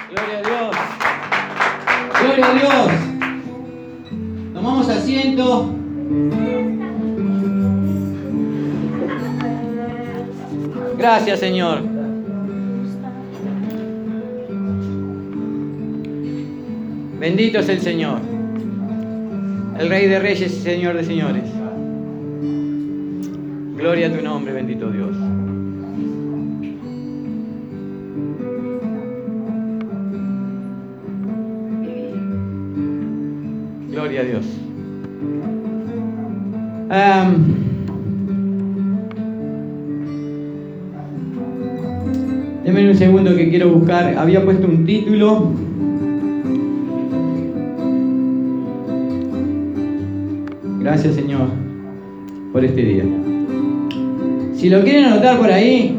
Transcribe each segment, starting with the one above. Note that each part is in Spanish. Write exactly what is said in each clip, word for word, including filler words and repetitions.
Gloria a Dios. Gloria a Dios. Tomamos asiento. Gracias, Señor. Bendito es el Señor, el Rey de Reyes y Señor de Señores. Gloria a tu nombre, bendito Dios. Gloria a Dios. Um, Denme un segundo que quiero buscar. Había puesto un título. Gracias, Señor, por este día. Si lo quieren anotar por ahí,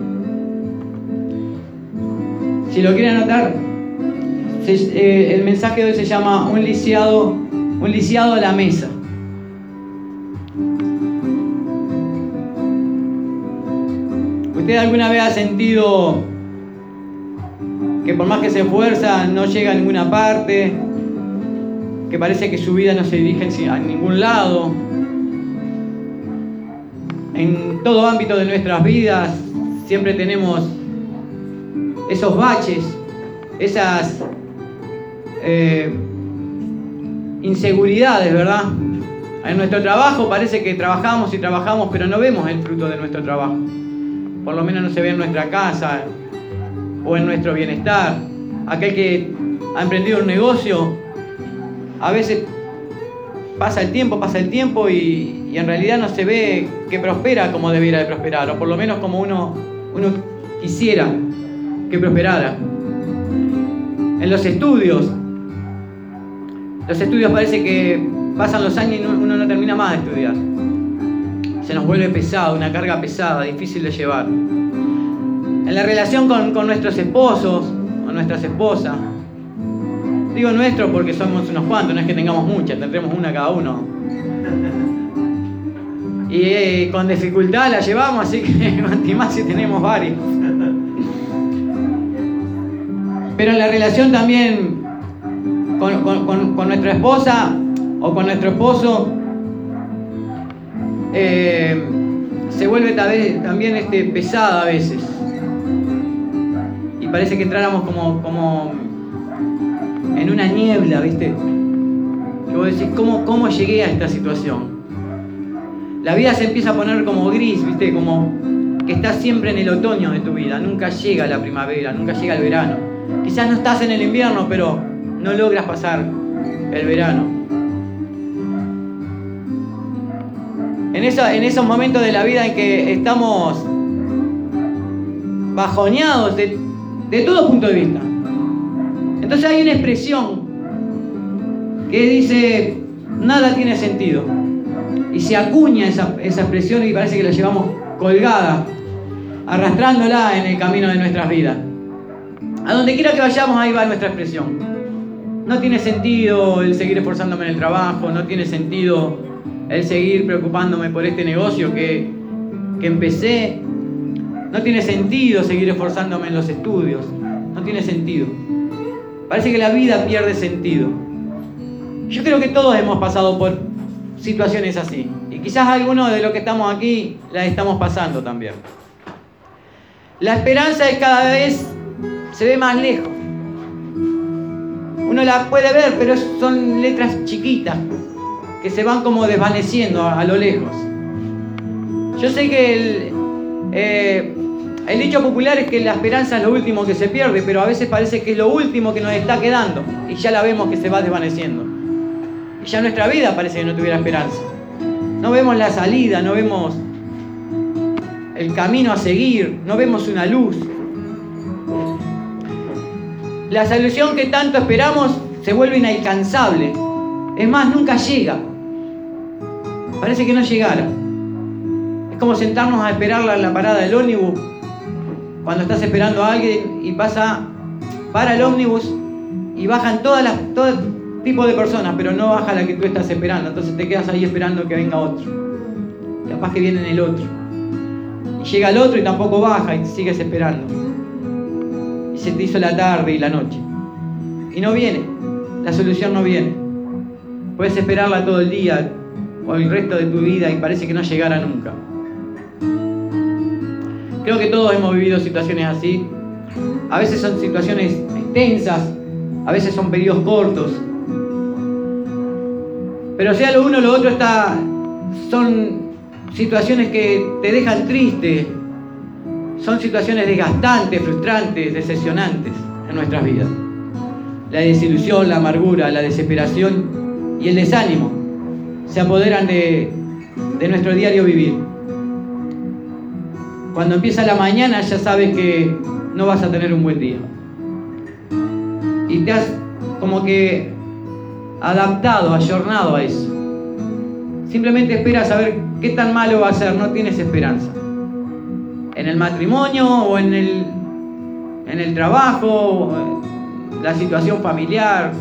si lo quieren anotar, se, eh, el mensaje de hoy se llama un lisiado, un lisiado a la mesa. ¿Usted alguna vez ha sentido que por más que se esfuerza no llega a ninguna parte? Que parece que su vida no se dirige a ningún lado. En todo ámbito de nuestras vidas siempre tenemos esos baches, esas eh, inseguridades, ¿verdad? En nuestro trabajo parece que trabajamos y trabajamos, pero no vemos el fruto de nuestro trabajo. Por lo menos no se ve en nuestra casa o en nuestro bienestar. Aquel que ha emprendido un negocio, a veces pasa el tiempo, pasa el tiempo y, y en realidad no se ve que prospera como debiera de prosperar, o por lo menos como uno, uno quisiera que prosperara. En los estudios, los estudios parece que pasan los años y uno no termina más de estudiar. Se nos vuelve pesado, una carga pesada, difícil de llevar. En la relación con, con nuestros esposos o nuestras esposas, digo nuestro porque somos unos cuantos, no es que tengamos muchas, tendremos una cada uno. Y eh, con dificultad la llevamos, así que más si tenemos varios. Pero en la relación también con, con, con, con nuestra esposa o con nuestro esposo, eh, se vuelve también este, pesada a veces. Y parece que entráramos como... como en una niebla, ¿viste? Que vos decís, ¿cómo, ¿cómo llegué a esta situación? La vida se empieza a poner como gris, ¿viste? Como que estás siempre en el otoño de tu vida. Nunca llega la primavera, nunca llega el verano. Quizás no estás en el invierno, pero no logras pasar el verano. En, esa, en esos momentos de la vida en que estamos bajoneados de, de todo punto de vista. Entonces hay una expresión que dice, nada tiene sentido. Y se acuña esa, esa expresión y parece que la llevamos colgada, arrastrándola en el camino de nuestras vidas. A donde quiera que vayamos, ahí va nuestra expresión. No tiene sentido el seguir esforzándome en el trabajo, no tiene sentido el seguir preocupándome por este negocio que, que empecé. No tiene sentido seguir esforzándome en los estudios, no tiene sentido. Parece que la vida pierde sentido. Yo creo que todos hemos pasado por situaciones así. Y quizás algunos de los que estamos aquí las estamos pasando también. La esperanza es cada vez se ve más lejos. Uno la puede ver, pero son letras chiquitas que se van como desvaneciendo a, a lo lejos. Yo sé que el... Eh, El dicho popular es que la esperanza es lo último que se pierde, pero a veces parece que es lo último que nos está quedando y ya la vemos que se va desvaneciendo. Y ya nuestra vida parece que no tuviera esperanza. No vemos la salida, no vemos el camino a seguir, no vemos una luz. La solución que tanto esperamos se vuelve inalcanzable. Es más, nunca llega. Parece que no llegara. Es como sentarnos a esperar la, la parada del ómnibus. Cuando estás esperando a alguien y pasa, para el ómnibus y bajan todas las, todo tipo de personas, pero no baja la que tú estás esperando. Entonces te quedas ahí esperando que venga otro. Capaz que viene el otro. Y llega el otro y tampoco baja y sigues esperando. Y se te hizo la tarde y la noche. Y no viene, la solución no viene. Puedes esperarla todo el día o el resto de tu vida y parece que no llegará nunca. Creo que todos hemos vivido situaciones así. A veces son situaciones extensas, a veces son periodos cortos. Pero sea lo uno o lo otro, está, son situaciones que te dejan triste. Son situaciones desgastantes, frustrantes, decepcionantes en nuestras vidas. La desilusión, la amargura, la desesperación y el desánimo se apoderan de, de nuestro diario vivir. Cuando empieza la mañana ya sabes que no vas a tener un buen día. Y te has como que adaptado, ayornado a eso. Simplemente esperas a ver qué tan malo va a ser, no tienes esperanza. En el matrimonio o en el, en el trabajo, la situación familiar.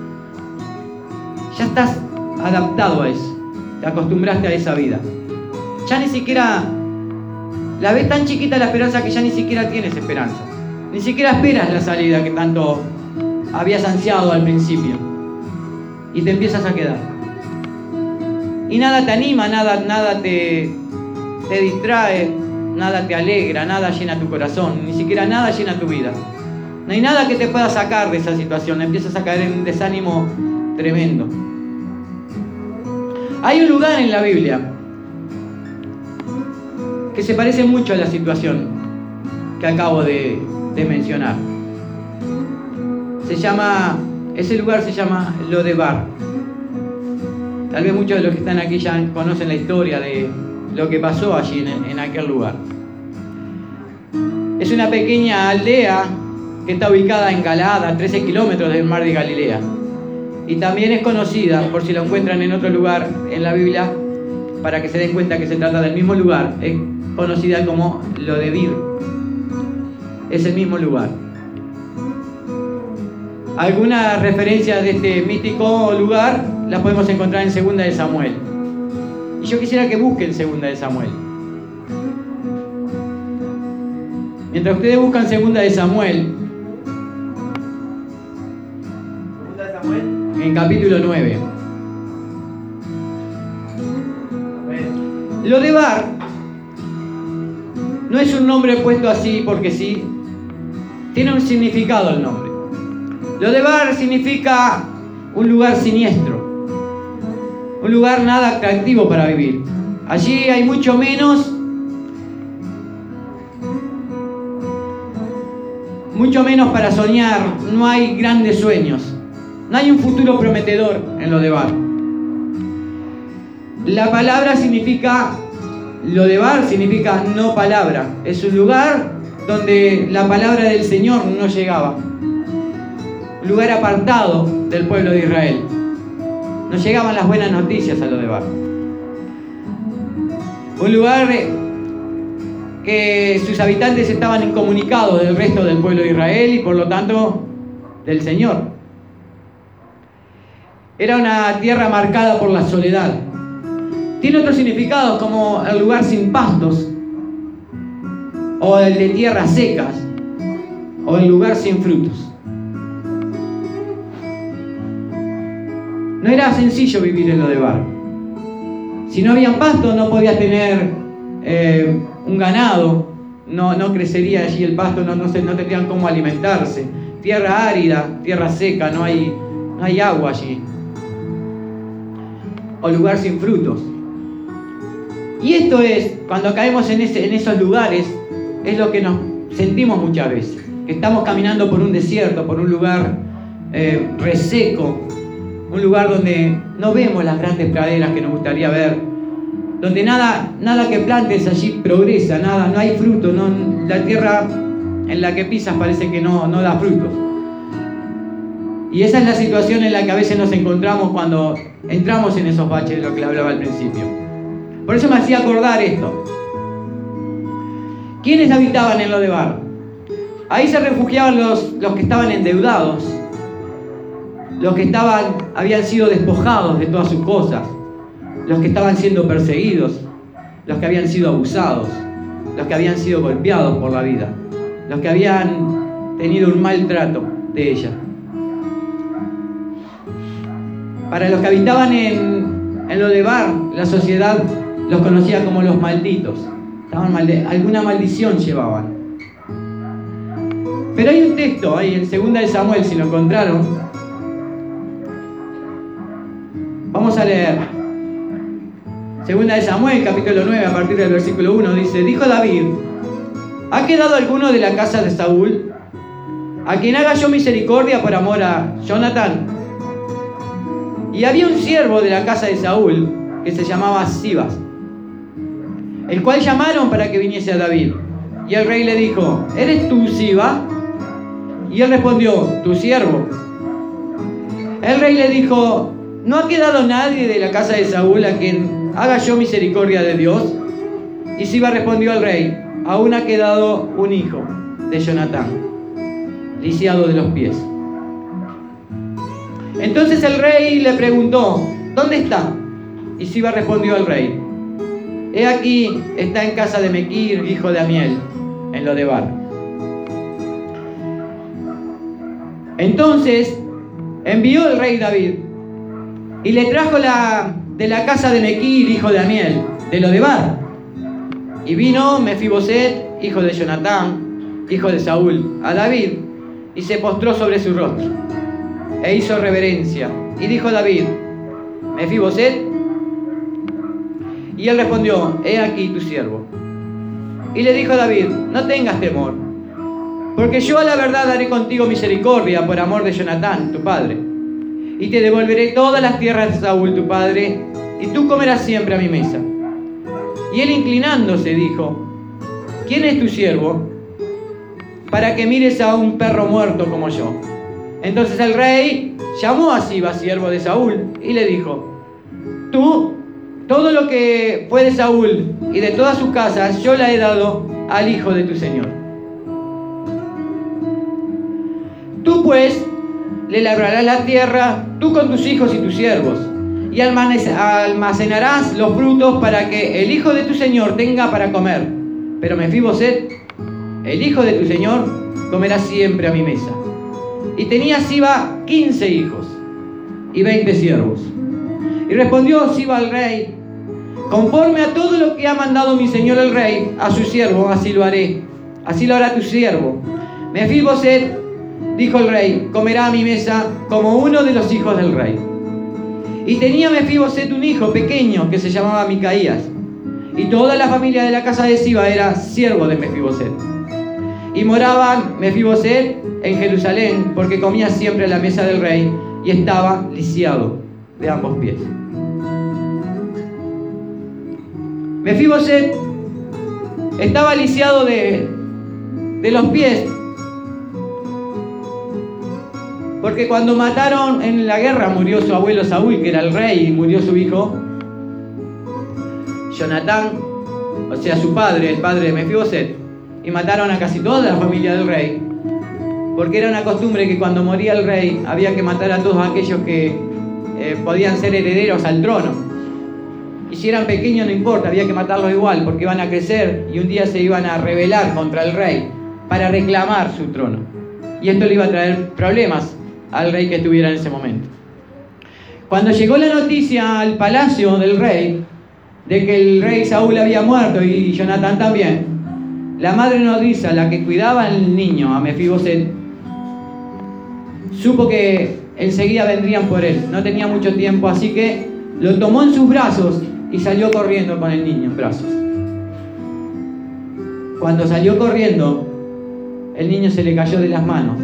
Ya estás adaptado a eso. Te acostumbraste a esa vida. Ya ni siquiera la ves tan chiquita la esperanza que ya ni siquiera tienes esperanza. Ni siquiera esperas la salida que tanto habías ansiado al principio. Y te empiezas a quedar. Y nada te anima, nada, nada te, te distrae, nada te alegra, nada llena tu corazón, ni siquiera nada llena tu vida. No hay nada que te pueda sacar de esa situación, empiezas a caer en un desánimo tremendo. Hay un lugar en la Biblia que se parece mucho a la situación que acabo de, de mencionar. Se llama, ese lugar se llama Lodebar. Tal vez muchos de los que están aquí ya conocen la historia de lo que pasó allí en, en aquel lugar. Es una pequeña aldea que está ubicada en Galaad, a trece kilómetros del mar de Galilea. Y también es conocida, por si lo encuentran en otro lugar en la Biblia, para que se den cuenta que se trata del mismo lugar, es conocida como Lodebir. Es el mismo lugar. Algunas referencias de este mítico lugar las podemos encontrar en Segunda de Samuel. Y yo quisiera que busquen Segunda de Samuel. Mientras ustedes buscan Segunda de Samuel, Segunda de Samuel, en capítulo nueve. Lodebar no es un nombre puesto así porque sí, tiene un significado el nombre. Lodebar significa un lugar siniestro, un lugar nada atractivo para vivir. Allí hay mucho menos, mucho menos para soñar, no hay grandes sueños, no hay un futuro prometedor en Lodebar. La palabra significa, Lodebar significa no palabra, es un lugar donde la palabra del Señor no llegaba. Un lugar apartado del pueblo de Israel. No llegaban las buenas noticias a Lodebar. Un lugar que sus habitantes estaban incomunicados del resto del pueblo de Israel y por lo tanto del Señor. Era una tierra marcada por la soledad. Tiene otros significados como el lugar sin pastos, o el de tierras secas, o el lugar sin frutos. No era sencillo vivir en Lodebar. Si no había pasto, no podías tener eh, un ganado, no, no crecería allí el pasto, no, no, se, no tendrían cómo alimentarse. Tierra árida, tierra seca, no hay, no hay agua allí. O lugar sin frutos. Y esto es, cuando caemos en, ese, en esos lugares, es lo que nos sentimos muchas veces. Que estamos caminando por un desierto, por un lugar eh, reseco, un lugar donde no vemos las grandes praderas que nos gustaría ver, donde nada, nada que plantes allí progresa, nada, no hay fruto, no, la tierra en la que pisas parece que no, no da frutos. Y esa es la situación en la que a veces nos encontramos cuando entramos en esos baches de lo que le hablaba al principio. Por eso me hacía acordar esto. ¿Quiénes habitaban en Lodebar? Ahí se refugiaban los, los que estaban endeudados, los que estaban, habían sido despojados de todas sus cosas, los que estaban siendo perseguidos, los que habían sido abusados, los que habían sido golpeados por la vida, los que habían tenido un maltrato de ella. Para los que habitaban en, en Lodebar, la sociedad los conocía como los malditos. Estaban malde- alguna maldición llevaban. Pero hay un texto ahí en segunda de Samuel, si lo encontraron. Vamos a leer. segunda de Samuel, capítulo nueve, a partir del versículo uno, dice: dijo David: ¿ha quedado alguno de la casa de Saúl a quien haga yo misericordia por amor a Jonatán? Y había un siervo de la casa de Saúl que se llamaba Sibas, el cual llamaron para que viniese a David. Y el rey le dijo: ¿eres tú, Siba? Y él respondió: tu siervo. El rey le dijo: ¿no ha quedado nadie de la casa de Saúl a quien haga yo misericordia de Dios? Y Siba respondió al rey: aún ha quedado un hijo de Jonatán, lisiado de los pies. Entonces el rey le preguntó: ¿dónde está? Y Siba respondió al rey: he aquí, está en casa de Mequir, hijo de Amiel, en Lodebar. Entonces envió el rey David y le trajo la, de la casa de Mequir, hijo de Amiel, de Lodebar. Y vino Mefiboset, hijo de Jonatán, hijo de Saúl, a David, y se postró sobre su rostro, e hizo reverencia. Y dijo David: Mefiboset. Y él respondió: he aquí tu siervo. Y le dijo David: no tengas temor, porque yo a la verdad haré contigo misericordia por amor de Jonatán, tu padre. Y te devolveré todas las tierras de Saúl, tu padre, y tú comerás siempre a mi mesa. Y él, inclinándose, dijo: ¿quién es tu siervo para que mires a un perro muerto como yo? Entonces el rey llamó a Siba, siervo de Saúl, y le dijo: tú, todo lo que fue de Saúl y de todas sus casas, yo la he dado al hijo de tu señor. Tú pues le labrarás la tierra, tú con tus hijos y tus siervos, y almacenarás los frutos para que el hijo de tu señor tenga para comer. Pero Mefiboset, el hijo de tu señor, comerá siempre a mi mesa. Y tenía Siba quince hijos y veinte siervos. Y respondió Siba al rey: conforme a todo lo que ha mandado mi señor el rey a su siervo, así lo haré, así lo hará tu siervo. Mefiboset, dijo el rey, comerá a mi mesa como uno de los hijos del rey. Y tenía Mefiboset un hijo pequeño que se llamaba Micaías, y toda la familia de la casa de Siba era siervo de Mefiboset. Y moraba Mefiboset en Jerusalén, porque comía siempre a la mesa del rey y estaba lisiado de ambos pies. Mefiboset estaba lisiado de, de los pies, porque cuando mataron en la guerra, murió su abuelo Saúl, que era el rey, y murió su hijo Jonatán, o sea, su padre, el padre de Mefiboset, y mataron a casi toda la familia del rey, porque era una costumbre que cuando moría el rey había que matar a todos aquellos que eh, podían ser herederos al trono. Y si eran pequeños no importa, había que matarlos igual, porque iban a crecer y un día se iban a rebelar contra el rey para reclamar su trono. Y esto le iba a traer problemas al rey que estuviera en ese momento. Cuando llegó la noticia al palacio del rey de que el rey Saúl había muerto y Jonatán también, la madre nodriza, la que cuidaba al niño, a Mefiboset, supo que enseguida vendrían por él. No tenía mucho tiempo, así que lo tomó en sus brazos y salió corriendo con el niño en brazos. Cuando salió corriendo, el niño se le cayó de las manos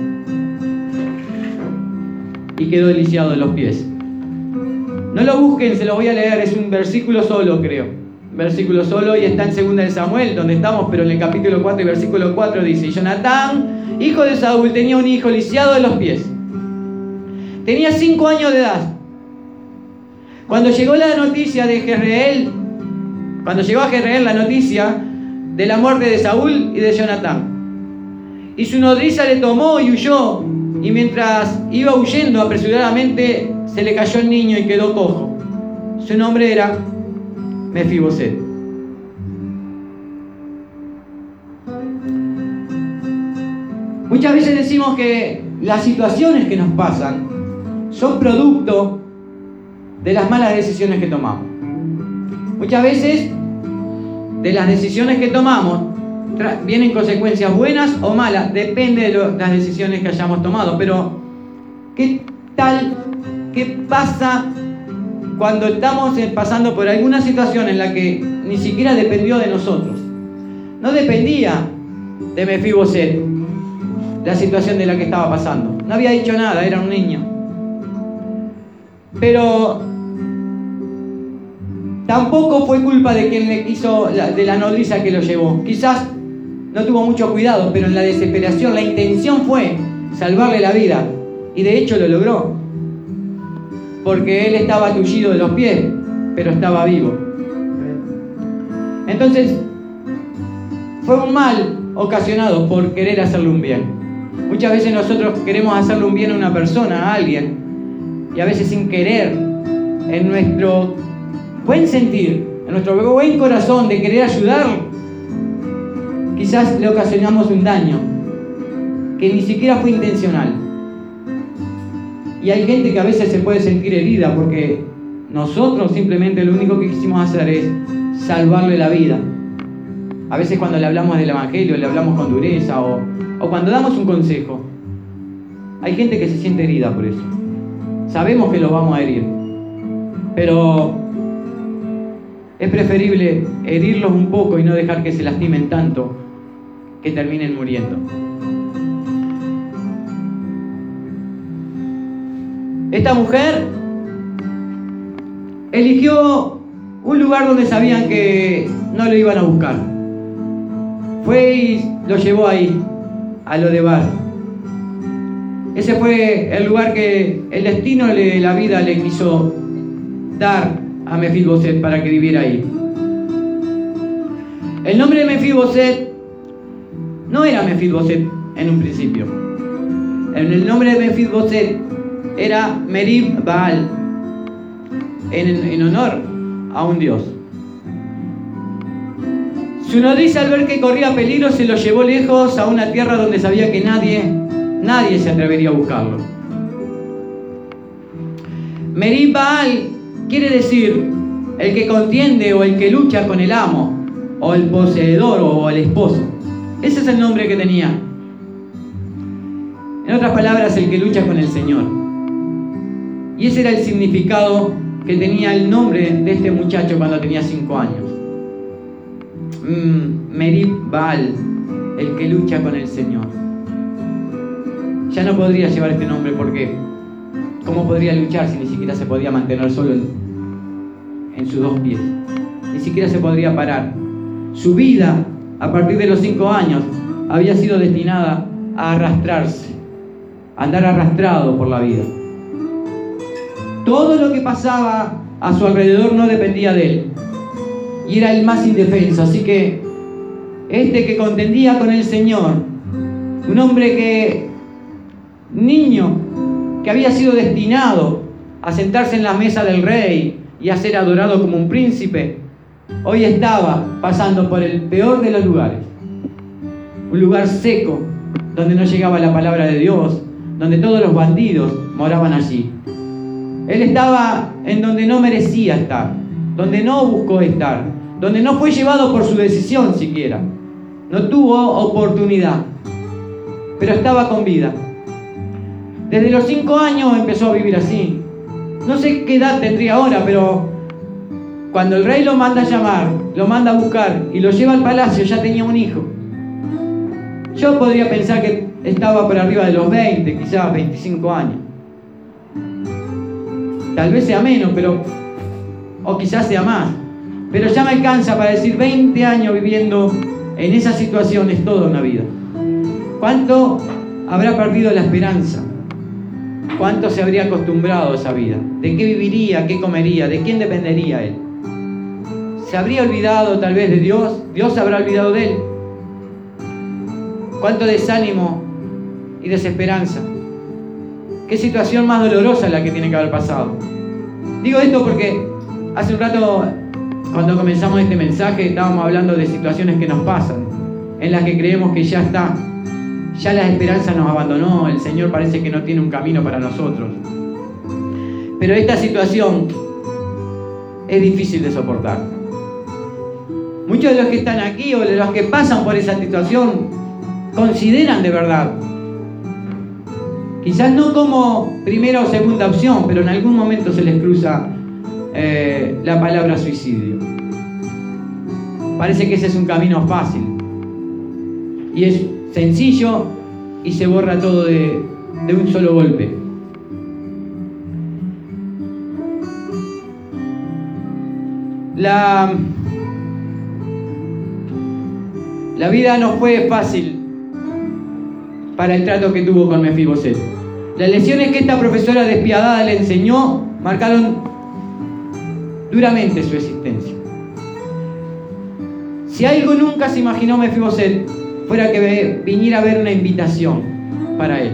y quedó lisiado de los pies. No lo busquen, se lo voy a leer, es un versículo solo, creo. Un versículo solo, y está en segunda de Samuel, donde estamos, pero en el capítulo cuatro y versículo cuatro dice: Jonatán, hijo de Saúl, tenía un hijo lisiado de los pies. Tenía cinco años de edad. Cuando llegó la noticia de Jezreel, cuando llegó a Jezreel la noticia de la muerte de Saúl y de Jonatán, y su nodriza le tomó y huyó, y mientras iba huyendo apresuradamente se le cayó el niño y quedó cojo. Su nombre era Mefiboset. Muchas veces decimos que las situaciones que nos pasan son producto de las malas decisiones que tomamos. Muchas veces de las decisiones que tomamos vienen consecuencias buenas o malas, depende de lo, las decisiones que hayamos tomado. Pero, ¿qué tal? ¿Qué pasa cuando estamos pasando por alguna situación en la que ni siquiera dependió de nosotros? No dependía de Mefiboset la situación de la que estaba pasando. No había dicho nada, era un niño. Pero tampoco fue culpa de quien le quiso, de la nodriza que lo llevó. Quizás no tuvo mucho cuidado, pero en la desesperación la intención fue salvarle la vida. Y de hecho lo logró. Porque él estaba tullido de los pies, pero estaba vivo. Entonces, fue un mal ocasionado por querer hacerle un bien. Muchas veces nosotros queremos hacerle un bien a una persona, a alguien, y a veces sin querer, en nuestro buen sentir, en nuestro buen corazón de querer ayudar, quizás le ocasionamos un daño que ni siquiera fue intencional. Y hay gente que a veces se puede sentir herida porque nosotros simplemente lo único que quisimos hacer es salvarle la vida. A veces cuando le hablamos del Evangelio, le hablamos con dureza o, o cuando damos un consejo, hay gente que se siente herida por eso. Sabemos que los vamos a herir, pero es preferible herirlos un poco y no dejar que se lastimen tanto que terminen muriendo. Esta mujer eligió un lugar donde sabían que no lo iban a buscar. Fue y lo llevó ahí, a Lodebar. Ese fue el lugar que el destino de la vida le quiso dar a Mefiboset para que viviera ahí. El nombre de Mefiboset no era Mefiboset en un principio. El nombre de Mefiboset era Merib Baal, en, en honor a un dios. Su nodriza, al ver que corría peligro, se lo llevó lejos a una tierra donde sabía que nadie, nadie se atrevería a buscarlo. Merib Baal quiere decir el que contiende o el que lucha con el amo, o el poseedor o el esposo. Ese es el nombre que tenía. En otras palabras, el que lucha con el Señor. Y ese era el significado que tenía el nombre de este muchacho cuando tenía cinco años. Mm, Merib Baal, el que lucha con el Señor. Ya no podría llevar este nombre porque ¿cómo podría luchar si ni siquiera se podía mantener solo en, en sus dos pies? Ni siquiera se podría parar. Su vida, a partir de los cinco años, había sido destinada a arrastrarse, a andar arrastrado por la vida. Todo lo que pasaba a su alrededor no dependía de él. Y era el más indefenso. Así que este que contendía con el Señor, un hombre que, niño, que había sido destinado a sentarse en la mesa del rey y a ser adorado como un príncipe, hoy estaba pasando por el peor de los lugares. Un lugar seco, donde no llegaba la palabra de Dios, donde todos los bandidos moraban allí. Él estaba en donde no merecía estar, donde no buscó estar, donde no fue llevado por su decisión siquiera. No tuvo oportunidad, pero estaba con vida. Desde los cinco años empezó a vivir así. No sé qué edad tendría ahora, pero cuando el rey lo manda a llamar, lo manda a buscar y lo lleva al palacio, ya tenía un hijo. Yo podría pensar que estaba por arriba de los veinte, quizás veinticinco años. Tal vez sea menos, pero o quizás sea más. Pero ya me alcanza para decir veinte años viviendo en esa situación es toda una vida. ¿Cuánto habrá perdido la esperanza? ¿Cuánto se habría acostumbrado a esa vida? ¿De qué viviría? ¿Qué comería? ¿De quién dependería él? ¿Se habría olvidado tal vez de Dios? ¿Dios se habrá olvidado de él? ¿Cuánto desánimo y desesperanza? ¿Qué situación más dolorosa la que tiene que haber pasado? Digo esto porque hace un rato, cuando comenzamos este mensaje, estábamos hablando de situaciones que nos pasan, en las que creemos que ya está, ya la esperanza nos abandonó, el Señor parece que no tiene un camino para nosotros. Pero esta situación es difícil de soportar. Muchos de los que están aquí o de los que pasan por esa situación consideran de verdad, quizás no como primera o segunda opción, pero en algún momento se les cruza eh, la palabra suicidio. Parece que ese es un camino fácil y es sencillo y se borra todo de, de un solo golpe. La, la vida no fue fácil para el trato que tuvo con Mefiboset. Las lecciones que esta profesora despiadada le enseñó marcaron duramente su existencia. Si algo nunca se imaginó Mefiboset, fuera que viniera a ver una invitación para él.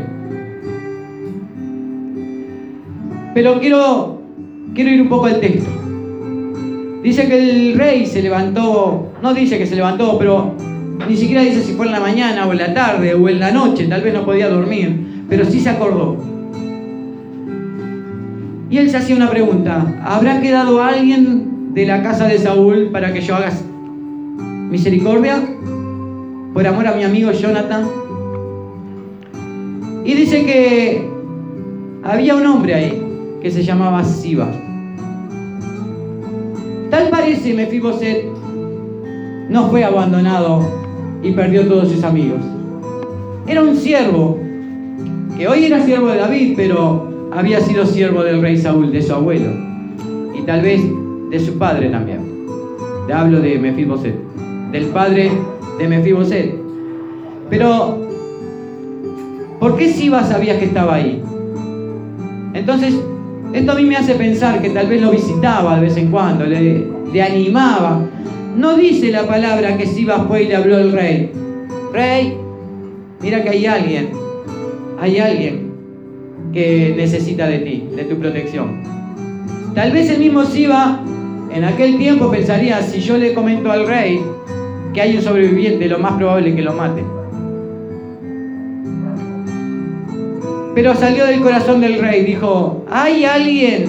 Pero quiero, quiero ir un poco al texto. Dice que el rey se levantó, no dice que se levantó, pero ni siquiera dice si fue en la mañana o en la tarde o en la noche, tal vez no podía dormir, pero sí se acordó. Y él se hacía una pregunta: ¿habrá quedado alguien de la casa de Saúl para que yo haga misericordia por amor a mi amigo Jonathan? Y dice que había un hombre ahí que se llamaba Siba. Tal parece Mefiboset no fue abandonado y perdió todos sus amigos. Era un siervo, que hoy era siervo de David, pero había sido siervo del rey Saúl, de su abuelo, y tal vez de su padre también. Te hablo de Mefiboset, del padre de Mefiboset. Pero, ¿por qué Siba sabía que estaba ahí? Entonces, esto a mí me hace pensar que tal vez lo visitaba de vez en cuando, le, le animaba. No dice la palabra que Siba fue y le habló al rey: rey, mira que hay alguien, hay alguien que necesita de ti, de tu protección. Tal vez el mismo Siba en aquel tiempo pensaría: si yo le comento al rey que hay un sobreviviente, lo más probable es que lo mate. Pero salió del corazón del rey, dijo: ¿hay alguien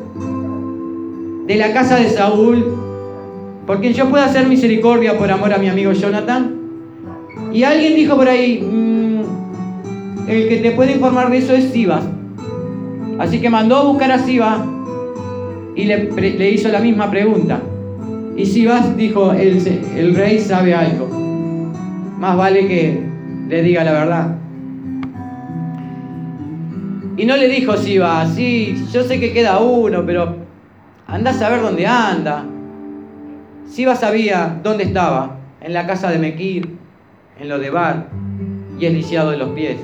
de la casa de Saúl por quien yo pueda hacer misericordia por amor a mi amigo Jonathan? Y alguien dijo por ahí: mmm, el que te puede informar de eso es Siba. Así que mandó a buscar a Siba y le, le hizo la misma pregunta. Y Siba dijo: el, el rey sabe algo, más vale que le diga la verdad. Y no le dijo Siba: sí, yo sé que queda uno, pero anda a saber dónde anda. Siba sabía dónde estaba: en la casa de Mequir, en Lodebar, y es lisiado de los pies.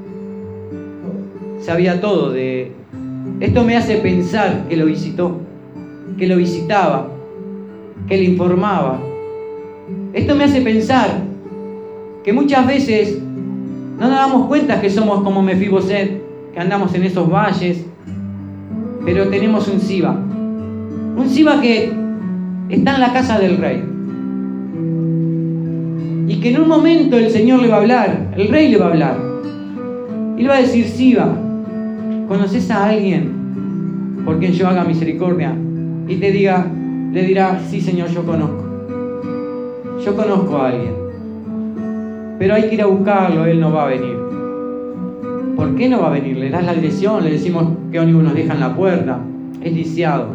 Sabía todo de... Esto me hace pensar que lo visitó, que lo visitaba, que le informaba. Esto me hace pensar que muchas veces no nos damos cuenta que somos como Mefiboset, que andamos en esos valles, pero tenemos un Siba, un Siba que está en la casa del rey, y que en un momento el Señor le va a hablar, el rey le va a hablar, y le va a decir: Siba, ¿conoces a alguien por quien yo haga misericordia? Y te diga, le dirá: sí, Señor, yo conozco, yo conozco a alguien, pero hay que ir a buscarlo, él no va a venir. ¿Por qué no va a venir? Le das la dirección, le decimos que ómnibus nos deja en la puerta, es lisiado.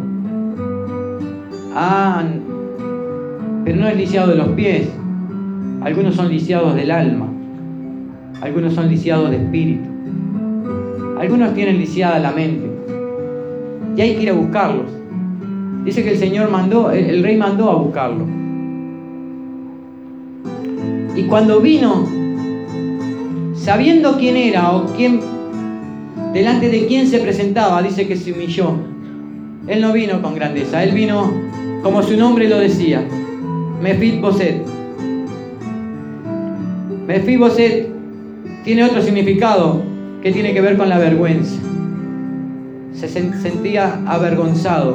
Ah, pero no es lisiado de los pies. Algunos son lisiados del alma, algunos son lisiados de espíritu, algunos tienen lisiada la mente, y hay que ir a buscarlos. Dice que el Señor mandó, el, el rey mandó a buscarlo. Y cuando vino, sabiendo quién era o quién, delante de quién se presentaba, dice que se humilló. Él no vino con grandeza, él vino como su nombre lo decía: Mefiboset. Mefiboset tiene otro significado que tiene que ver con la vergüenza. Se sentía avergonzado.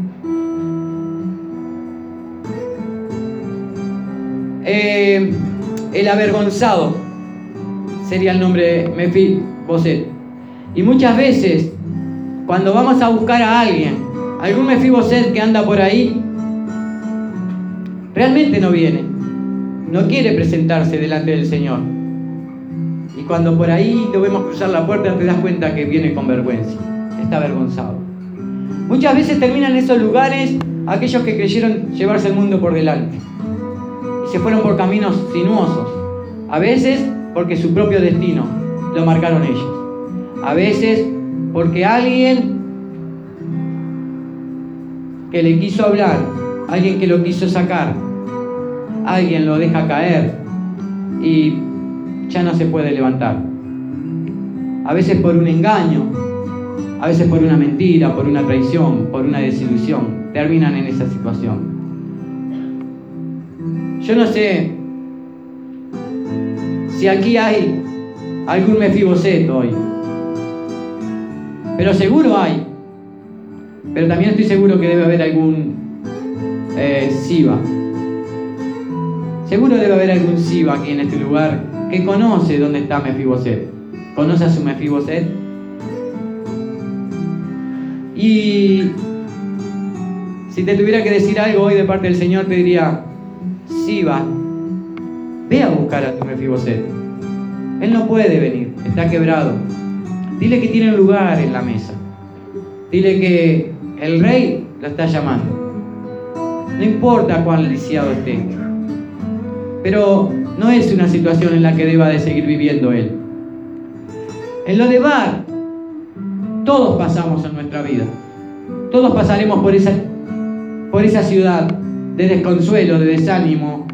Eh, el avergonzado sería el nombre de Mefiboset. Y muchas veces, cuando vamos a buscar a alguien, algún Mefiboset que anda por ahí, realmente no viene, no quiere presentarse delante del Señor. Y cuando por ahí lo vemos cruzar la puerta, te das cuenta que viene con vergüenza, está avergonzado. Muchas veces terminan en esos lugares aquellos que creyeron llevarse el mundo por delante y se fueron por caminos sinuosos, a veces porque su propio destino lo marcaron ellos, a veces porque alguien que le quiso hablar, alguien que lo quiso sacar, alguien lo deja caer y ya no se puede levantar. A veces por un engaño, a veces por una mentira, por una traición, por una desilusión, terminan en esa situación. Yo no sé si aquí hay algún Mefiboset hoy, pero seguro hay. Pero también estoy seguro que debe haber algún eh, Siba. Seguro debe haber algún Siba aquí en este lugar que conoce dónde está Mefiboset. Conoce a su Mefiboset. Y si te tuviera que decir algo hoy de parte del Señor, te diría: Siba, ve a buscar a tu Mefiboset. Él no puede venir, está quebrado. Dile que tiene un lugar en la mesa. Dile que el rey lo está llamando. No importa cuán lisiado esté. Pero no es una situación en la que deba de seguir viviendo él. En lo de Bar, todos pasamos en nuestra vida. Todos pasaremos por esa, por esa ciudad de desconsuelo, de desánimo,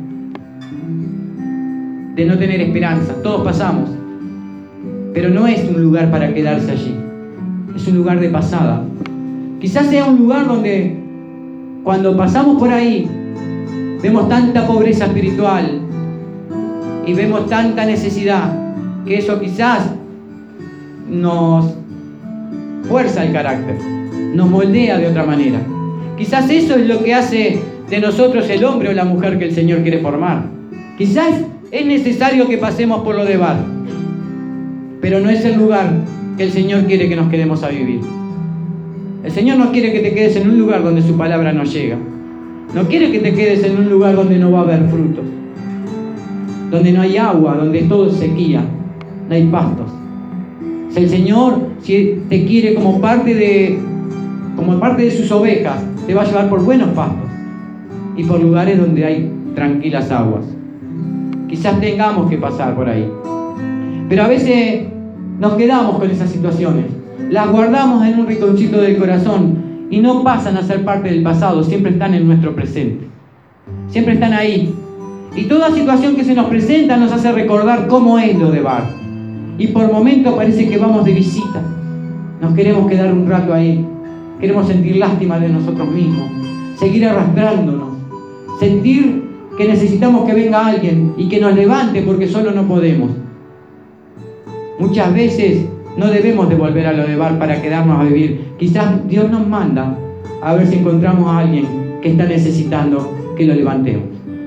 de no tener esperanza. Todos pasamos. Pero no es un lugar para quedarse allí. Es un lugar de pasada. Quizás sea un lugar donde cuando pasamos por ahí vemos tanta pobreza espiritual y vemos tanta necesidad que eso quizás nos fuerza el carácter, nos moldea de otra manera. Quizás eso es lo que hace de nosotros el hombre o la mujer que el Señor quiere formar. Quizás es necesario que pasemos por lo de Bar, pero no es el lugar que el Señor quiere que nos quedemos a vivir. El Señor no quiere que te quedes en un lugar donde su palabra no llega. No quiere que te quedes en un lugar donde no va a haber frutos, donde no hay agua, donde todo es sequía, no hay pastos. Si el Señor, si te quiere como parte de, como parte de sus ovejas, te va a llevar por buenos pastos y por lugares donde hay tranquilas aguas. Quizás tengamos que pasar por ahí, pero a veces nos quedamos con esas situaciones, las guardamos en un rinconcito del corazón y no pasan a ser parte del pasado, siempre están en nuestro presente, siempre están ahí. Y toda situación que se nos presenta nos hace recordar cómo es lo de Bar. Y por momentos parece que vamos de visita, nos queremos quedar un rato ahí, queremos sentir lástima de nosotros mismos, seguir arrastrándonos, sentir que necesitamos que venga alguien y que nos levante porque solo no podemos. Muchas veces no debemos de volver a lo de Bar para quedarnos a vivir. Quizás Dios nos manda a ver si encontramos a alguien que está necesitando que lo levantemos.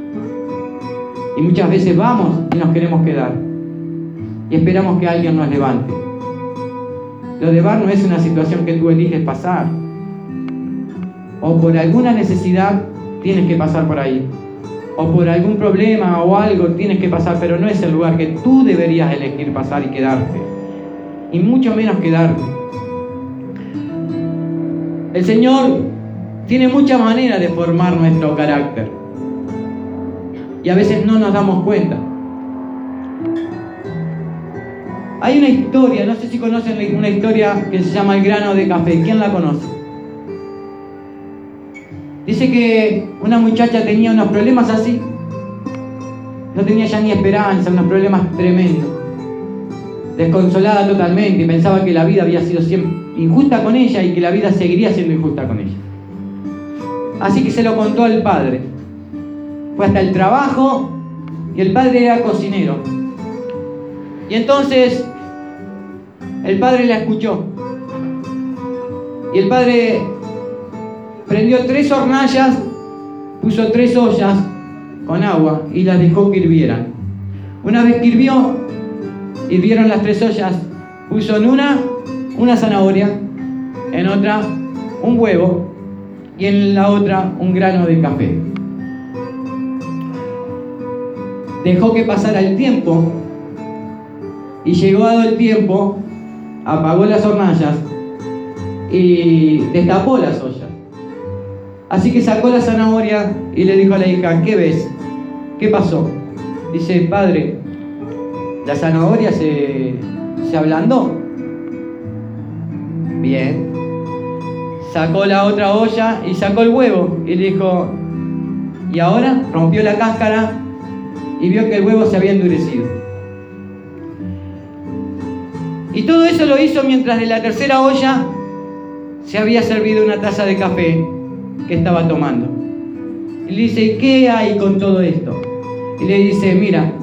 Y muchas veces vamos y nos queremos quedar y esperamos que alguien nos levante. Lo de Bar no es una situación que tú eliges pasar, o por alguna necesidad tienes que pasar por ahí, o por algún problema o algo tienes que pasar, pero no es el lugar que tú deberías elegir pasar y quedarte, y mucho menos quedarte. El Señor tiene muchas maneras de formar nuestro carácter y a veces no nos damos cuenta. Hay una historia, no sé si conocen una historia que se llama El grano de café. ¿Quién la conoce? Dice que una muchacha tenía unos problemas así, no tenía ya ni esperanza, unos problemas tremendos, desconsolada totalmente, y pensaba que la vida había sido siempre injusta con ella y que la vida seguiría siendo injusta con ella. Así que se lo contó al padre. Fue hasta el trabajo y el padre era cocinero. Y entonces el padre la escuchó. Y el padre prendió tres hornallas, puso tres ollas con agua y las dejó que hirvieran. Una vez que hirvió, hirvieron las tres ollas, puso en una una zanahoria, en otra un huevo y en la otra un grano de café. Dejó que pasara el tiempo y llegado el tiempo, apagó las hornallas y destapó las ollas. Así que sacó la zanahoria y le dijo a la hija, ¿qué ves? ¿Qué pasó? Dice, padre, la zanahoria se, se ablandó. Bien. Sacó la otra olla y sacó el huevo y le dijo, y ahora rompió la cáscara y vio que el huevo se había endurecido. Y todo eso lo hizo mientras de la tercera olla se había servido una taza de café que estaba tomando. Y le dice, ¿qué hay con todo esto? Y le dice, mira,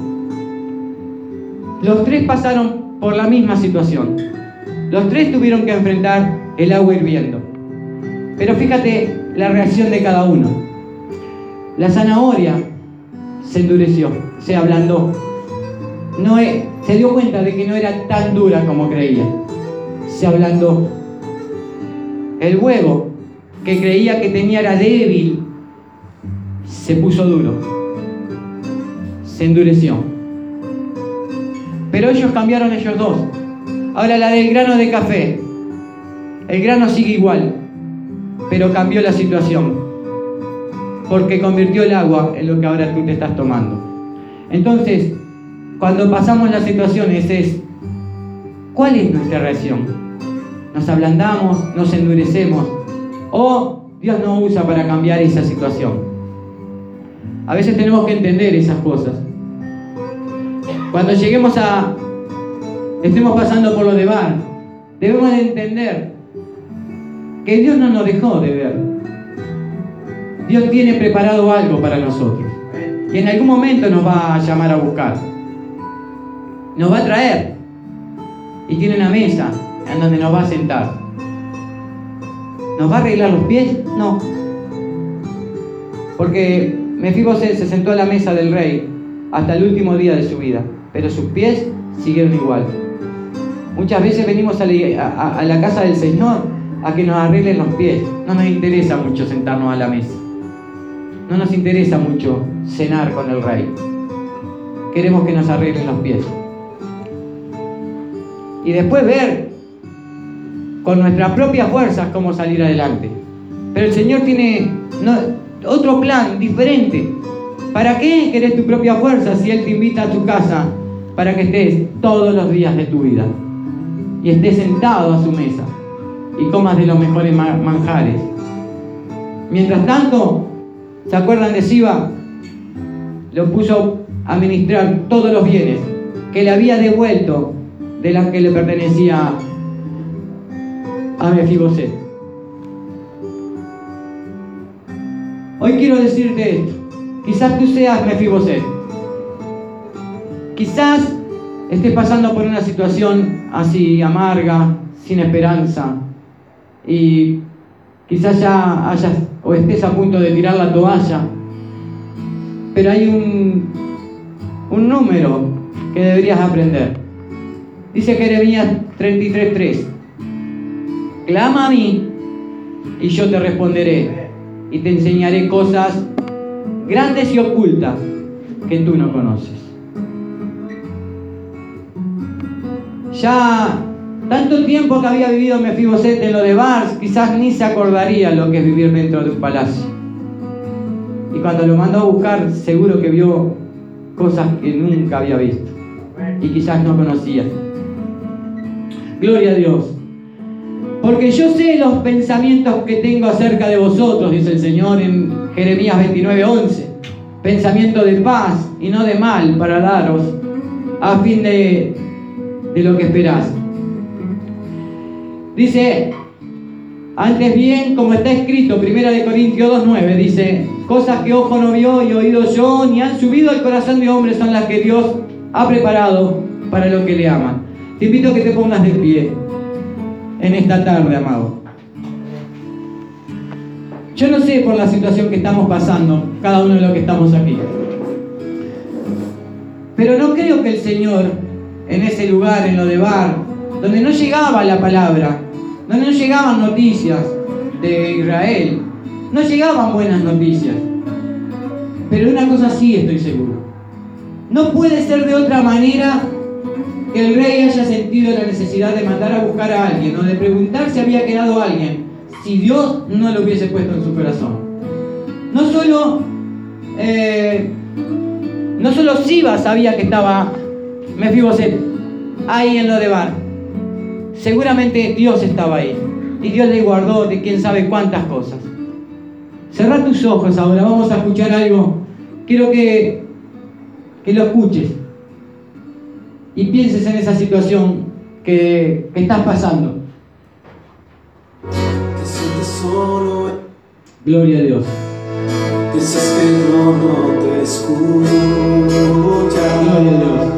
los tres pasaron por la misma situación. Los tres tuvieron que enfrentar el agua hirviendo. Pero fíjate la reacción de cada uno. La zanahoria se endureció, se ablandó. No es, se dio cuenta de que no era tan dura como creía. Se ablandó. El huevo, que creía que tenía era débil, se puso duro. Se endureció. Pero ellos cambiaron, ellos dos. Ahora la del grano de café. El grano sigue igual, pero cambió la situación. Porque convirtió el agua en lo que ahora tú te estás tomando. Entonces, cuando pasamos las situaciones es, ¿cuál es nuestra reacción? ¿Nos ablandamos? ¿Nos endurecemos? ¿O Dios nos usa para cambiar esa situación? A veces tenemos que entender esas cosas. Cuando lleguemos a, estemos pasando por lo de Bar, debemos de entender que Dios no nos dejó de ver. Dios tiene preparado algo para nosotros. Y en algún momento nos va a llamar a buscar. Nos va a traer. Y tiene una mesa en donde nos va a sentar. ¿Nos va a arreglar los pies? No. Porque Mefibosé se sentó a la mesa del rey hasta el último día de su vida. Pero sus pies siguieron igual. Muchas veces venimos a la, a, a la casa del Señor a que nos arreglen los pies. No nos interesa mucho sentarnos a la mesa. No nos interesa mucho cenar con el rey. Queremos que nos arreglen los pies. Y después ver con nuestras propias fuerzas cómo salir adelante. Pero el Señor tiene no, otro plan diferente. ¿Para qué querés tu propia fuerza si Él te invita a tu casa para que estés todos los días de tu vida? Y estés sentado a su mesa y comas de los mejores manjares. Mientras tanto, ¿se acuerdan de Siba? Lo puso a administrar todos los bienes que le había devuelto de las que le pertenecía a Mefibosé. Hoy quiero decirte esto. Quizás tú seas Mefibosé. Quizás estés pasando por una situación así amarga, sin esperanza, y quizás ya hayas o estés a punto de tirar la toalla. Pero hay un, un número que deberías aprender. Dice Jeremías treinta y tres tres. Clama a mí y yo te responderé y te enseñaré cosas grandes y ocultas que tú no conoces. Ya tanto tiempo que había vivido Mefibosé en lo de Bar, quizás ni se acordaría lo que es vivir dentro de un palacio. Y cuando lo mandó a buscar, seguro que vio cosas que nunca había visto y quizás no conocía. Gloria a Dios. Porque yo sé los pensamientos que tengo acerca de vosotros, dice el Señor en Jeremías veintinueve once. Pensamiento de paz y no de mal para daros a fin de, de lo que esperás. Dice, antes bien, como está escrito, primera de Corintios dos nueve, dice, cosas que ojo no vio y oído yo, ni han subido al corazón de hombre, son las que Dios ha preparado para los que le aman. Te invito a que te pongas de pie en esta tarde, amado. Yo no sé por la situación que estamos pasando, cada uno de los que estamos aquí. Pero no creo que el Señor, en ese lugar, en Lodebar, donde no llegaba la palabra, donde no llegaban noticias de Israel, no llegaban buenas noticias. Pero una cosa sí estoy seguro. No puede ser de otra manera que el rey haya sentido la necesidad de mandar a buscar a alguien o de preguntar si había quedado alguien, si Dios no lo hubiese puesto en su corazón. No solo, eh, no solo Siba sabía que estaba Mefiboset ahí en Lodebar. Seguramente Dios estaba ahí. Y Dios le guardó de quién sabe cuántas cosas. Cerrá tus ojos ahora, vamos a escuchar algo. Quiero que, que lo escuches y pienses en esa situación que, que estás pasando. Te sientes solo, Gloria a Dios. piensas que yo no te escucho. Gloria a Dios.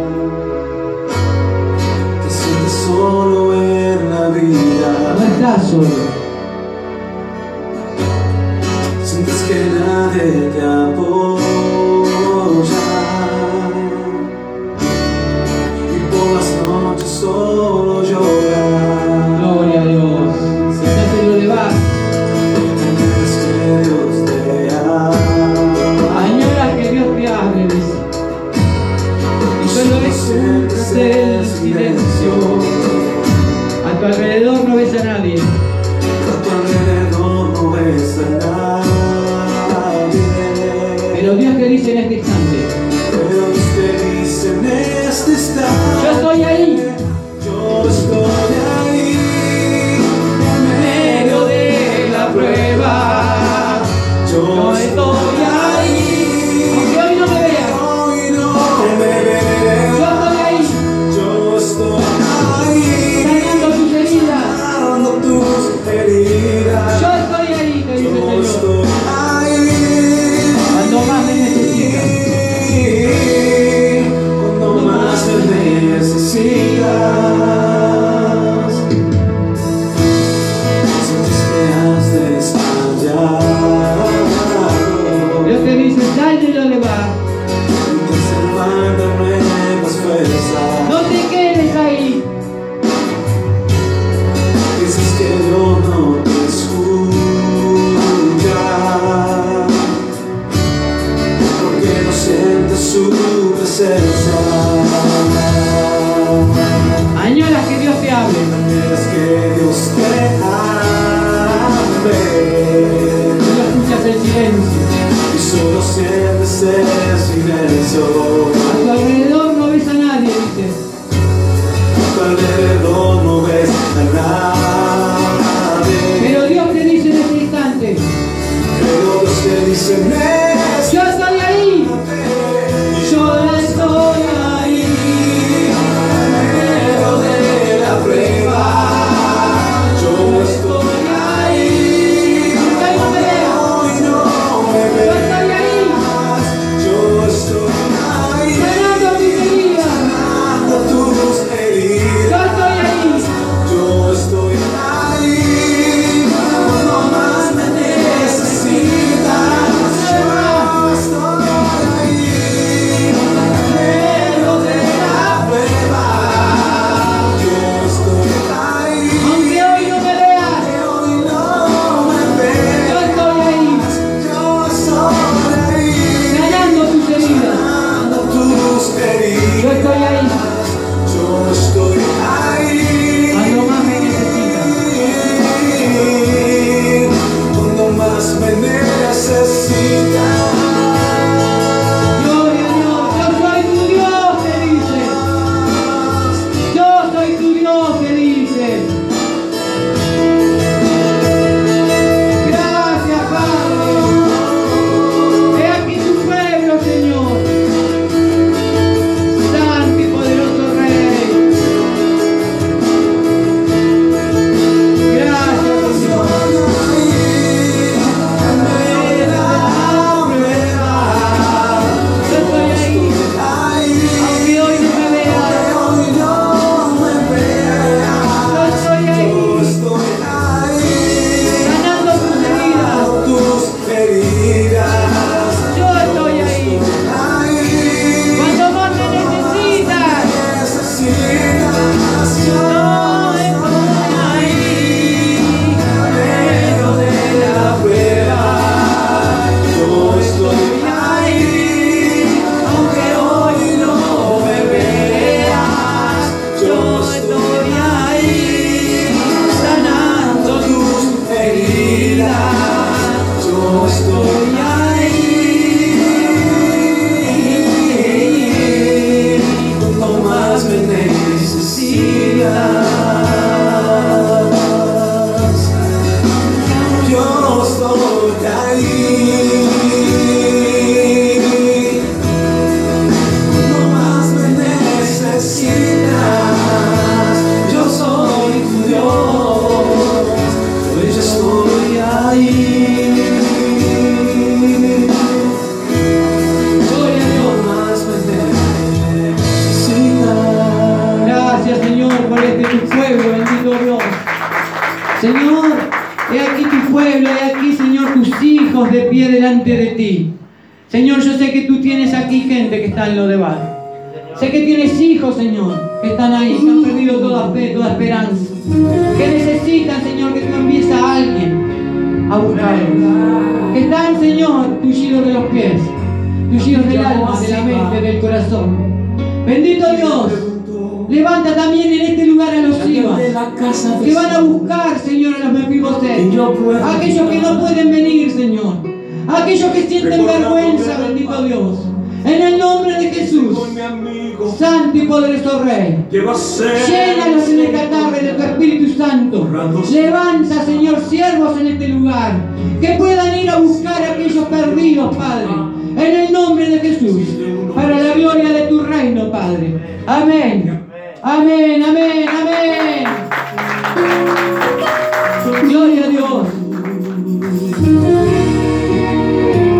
Te sientes solo en la vida. No estás solo. Sientes que nadie te apoya. Y por las noches solo lloras. Gloria a Dios. Estás en Lodebar. Añoras que Dios te hable. Añoras que Dios te hable, dice. Y solo escuchas el silencio. A tu alrededor no ves a nadie. A tu alrededor no ves a nadie. Pero Dios te dice en este instante: Pero Dios te dice en este instante: yo estoy ahí. Yo estoy ahí. En medio de la prueba. Yo estoy ahí. Aunque hoy no me veas. Hoy no me veas. Yo estoy ahí. Yo estoy ahí. Sanando tus heridas. Sanando tus heridas. Yo estoy ahí, te dice el Yo Señor. estoy ahí. Cuando más me necesitas. Cuando más me necesitas. Sientes que has desmayado. Dios te dice: sal de Lodebar. Sientes el mar de nuevas fuerzas. No te quedes ahí. Dices que yo no te escucho. Porque no sientes su presencia. Añoras que Dios te hable. Quieres que Dios te hable. Solo escuchas el silencio. Y solo sientes el silencio. A tu alrededor no ves a nadie, dice. A tu alrededor no ves a nadie. Pero Dios te dice en este instante: Pero Dios te dice en este yo estoy ahí. yo estoy ahí. En medio de la prueba. Yo estoy ahí. Aunque hoy no me veas. Hoy no me Yo veas. estoy ahí. Yo estoy ahí. Sanando tus heridas. Sanando tus Yo heridas. estoy ahí. Yo estoy ahí. Cuando más me necesitas. De pie delante de ti. Señor, yo sé que tú tienes aquí gente que está en lo de bar. Sé que tienes hijos, Señor, que están ahí, que han perdido toda fe, toda esperanza. Que necesitan, Señor, que tú envíes a alguien a buscarlos. Que están, Señor, tullidos de los pies, tullidos del alma, de la mente, del corazón. Bendito Dios. Levanta también en este lugar a los hijos que van a buscar, Señor, a los Mefiboset. Aquellos que no pueden venir, Señor. Aquellos que sienten vergüenza, bendito Dios. En el nombre de Jesús, Santo y poderoso Rey, llénalos en esta tarde de tu Espíritu Santo. Levanta, Señor, siervos en este lugar, que puedan ir a buscar a aquellos perdidos, Padre. En el nombre de Jesús, para la gloria de tu reino, Padre. Amén. Amén, amén, amén. Gloria a Dios.